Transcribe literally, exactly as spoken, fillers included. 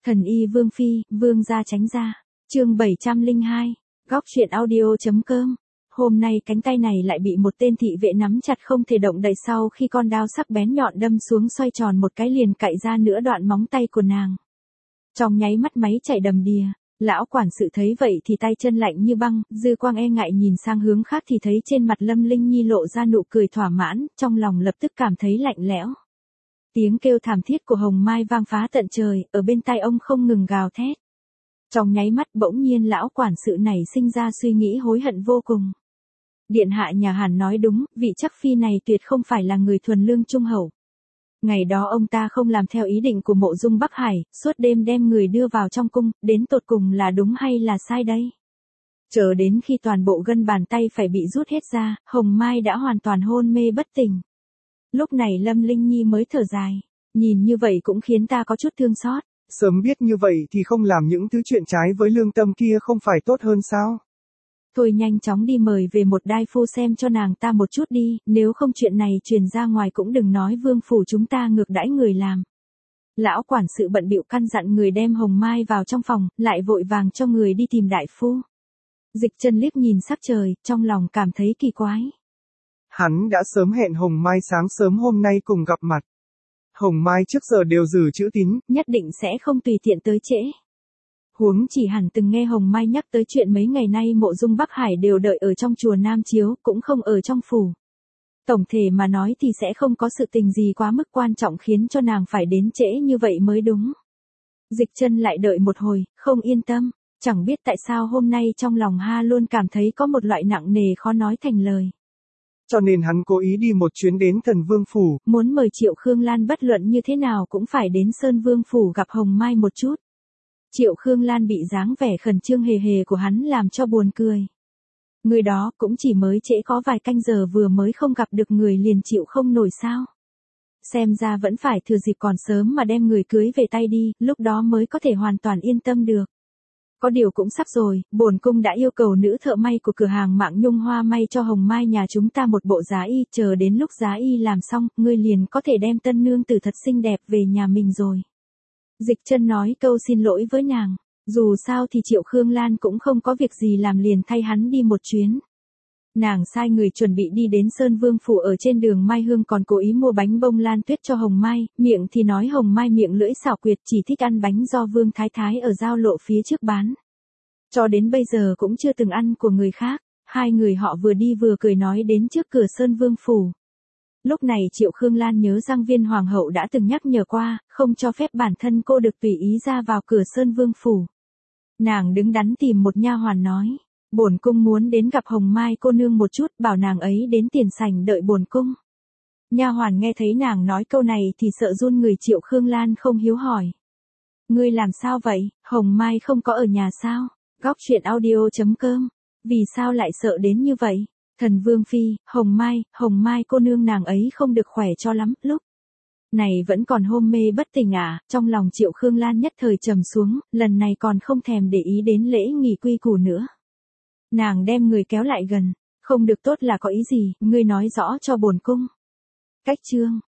Thần y Vương Phi, Vương gia tránh ra. Chương bảy trăm lẻ hai. Góc truyện audio.com. Hôm nay cánh tay này lại bị một tên thị vệ nắm chặt không thể động đậy sau khi con đao sắc bén nhọn đâm xuống xoay tròn một cái liền cạy ra nửa đoạn móng tay của nàng. Trong nháy mắt máy chảy đầm đìa, lão quản sự thấy vậy thì tay chân lạnh như băng, dư quang e ngại nhìn sang hướng khác thì thấy trên mặt Lâm Linh Nhi lộ ra nụ cười thỏa mãn, trong lòng lập tức cảm thấy lạnh lẽo. Tiếng kêu thảm thiết của Hồng Mai vang phá tận trời, ở bên tai ông không ngừng gào thét. Trong nháy mắt bỗng nhiên lão quản sự này sinh ra suy nghĩ hối hận vô cùng. Điện hạ nhà Hàn nói đúng, vị chắc phi này tuyệt không phải là người thuần lương trung hậu. Ngày đó ông ta không làm theo ý định của Mộ Dung Bắc Hải, suốt đêm đem người đưa vào trong cung, đến tột cùng là đúng hay là sai đây? Chờ đến khi toàn bộ gân bàn tay phải bị rút hết ra, Hồng Mai đã hoàn toàn hôn mê bất tỉnh. Lúc này Lâm Linh Nhi mới thở dài, nhìn như vậy cũng khiến ta có chút thương xót. Sớm biết như vậy thì không làm những thứ chuyện trái với lương tâm kia không phải tốt hơn sao? Thôi nhanh chóng đi mời về một đai phu xem cho nàng ta một chút đi, nếu không chuyện này truyền ra ngoài cũng đừng nói vương phủ chúng ta ngược đãi người làm. Lão quản sự bận bịu căn dặn người đem Hồng Mai vào trong phòng, lại vội vàng cho người đi tìm đại phu. Dịch Chân liếc nhìn sắc trời, trong lòng cảm thấy kỳ quái. Hắn đã sớm hẹn Hồng Mai sáng sớm hôm nay cùng gặp mặt. Hồng Mai trước giờ đều giữ chữ tín, nhất định sẽ không tùy tiện tới trễ. Huống chỉ hẳn từng nghe Hồng Mai nhắc tới chuyện mấy ngày nay Mộ Dung Bắc Hải đều đợi ở trong chùa Nam Chiếu, cũng không ở trong phủ. Tổng thể mà nói thì sẽ không có sự tình gì quá mức quan trọng khiến cho nàng phải đến trễ như vậy mới đúng. Dịch Chân lại đợi một hồi, không yên tâm, chẳng biết tại sao hôm nay trong lòng ha luôn cảm thấy có một loại nặng nề khó nói thành lời. Cho nên hắn cố ý đi một chuyến đến Thần Vương phủ, muốn mời Triệu Khương Lan bất luận như thế nào cũng phải đến Sơn Vương phủ gặp Hồng Mai một chút. Triệu Khương Lan bị dáng vẻ khẩn trương hề hề của hắn làm cho buồn cười. Người đó cũng chỉ mới trễ có vài canh giờ vừa mới không gặp được người liền chịu không nổi sao. Xem ra vẫn phải thừa dịp còn sớm mà đem người cưới về tay đi, lúc đó mới có thể hoàn toàn yên tâm được. Có điều cũng sắp rồi, bổn cung đã yêu cầu nữ thợ may của cửa hàng Mạng Nhung Hoa may cho Hồng Mai nhà chúng ta một bộ giá y, chờ đến lúc giá y làm xong, ngươi liền có thể đem tân nương tử thật xinh đẹp về nhà mình rồi. Dịch Chân nói câu xin lỗi với nàng, dù sao thì Triệu Khương Lan cũng không có việc gì làm liền thay hắn đi một chuyến. Nàng sai người chuẩn bị đi đến Sơn Vương phủ, ở trên đường Mai Hương còn cố ý mua bánh bông lan tuyết cho Hồng Mai, miệng thì nói Hồng Mai miệng lưỡi xảo quyệt chỉ thích ăn bánh do Vương Thái Thái ở giao lộ phía trước bán. Cho đến bây giờ cũng chưa từng ăn của người khác, hai người họ vừa đi vừa cười nói đến trước cửa Sơn Vương phủ. Lúc này Triệu Khương Lan nhớ rằng Viên Hoàng hậu đã từng nhắc nhở qua, không cho phép bản thân cô được tùy ý ra vào cửa Sơn Vương phủ. Nàng đứng đắn tìm một nha hoàn nói, bổn cung muốn đến gặp Hồng Mai cô nương một chút, bảo nàng ấy đến tiền sảnh đợi bổn cung. Nha hoàn nghe thấy nàng nói câu này thì sợ run người. Triệu Khương Lan không hiếu hỏi, ngươi làm sao vậy, Hồng Mai không có ở nhà sao? Góc truyện audio.com. Vì sao lại sợ đến như vậy? Thần Vương Phi, Hồng Mai, Hồng Mai cô nương nàng ấy không được khỏe cho lắm, lúc này vẫn còn hôn mê bất tỉnh à? Trong lòng Triệu Khương Lan nhất thời trầm xuống, lần này còn không thèm để ý đến lễ nghi quy củ nữa. Nàng đem người kéo lại gần, không được tốt là có ý gì, ngươi nói rõ cho bổn cung. Cách chương